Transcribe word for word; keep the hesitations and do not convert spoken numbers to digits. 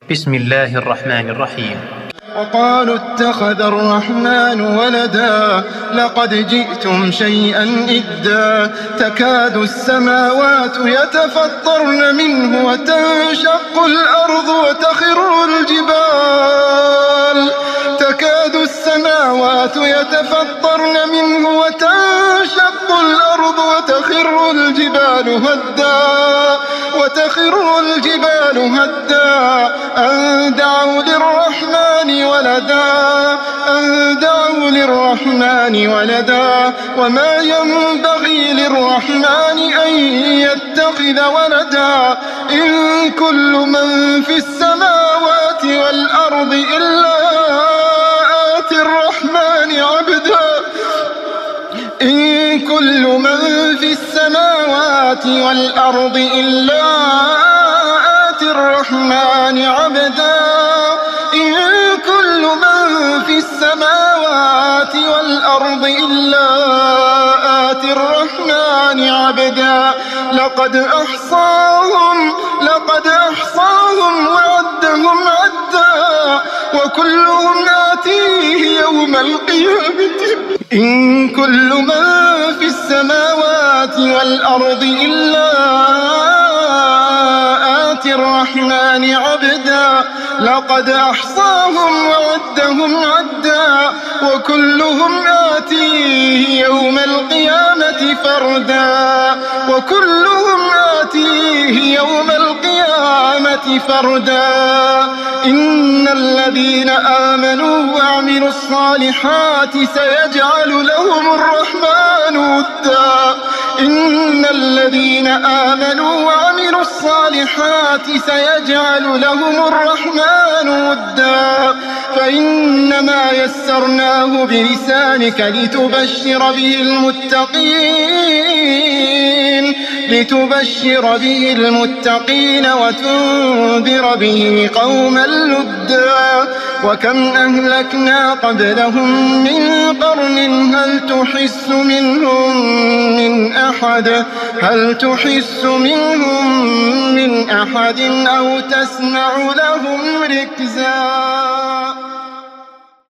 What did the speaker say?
بسم الله الرحمن الرحيم. وقالوا اتخذ الرحمن ولدا لقد جئتم شيئا إدا تكاد السماوات يتفطرن منه وتنشق الأرض وتخر الجبال تكاد السماوات يتفطرن منه وتنشق الأرض وتخر الجبال هدا وتخر الجبال هدا أن دعوا للرحمن ولدا أن دعوا للرحمن ولدا وما ينبغي للرحمن أن يتخذ ولدا إن كل من في السماوات والأرض إلا آتي الرحمن عبدا إن كل من في السماوات والأرض إلا آتي الرحمن عبدا إن كل من في السماوات والأرض إلا آتي الرحمن عبدا لقد أحصاهم لقد أحصاهم وعدهم عدا وكلهم آتيه يوم القيامة إن كل من في السماوات والأرض إلا آتي الرحمن عبدا لقد أحصاهم وعدهم عدا وكلهم آتيه يوم القيامة فردا وكلهم آتيه يوم القيامة فردا إن الذين آمنوا وعملوا الصالحات سيجعل لهم الرحمن ودا إن الذين آمنوا وعملوا الصالحات سيجعل لهم الرحمن ودا فإنما يسرناه بلسانك لتبشر به المتقين لتبشر به المتقين وتنذر به قوما لدا وكم أهلكنا قبلهم من قرن هل تحس منهم من أحد هل تحس منهم من أحد أو تسمع لهم ركزا.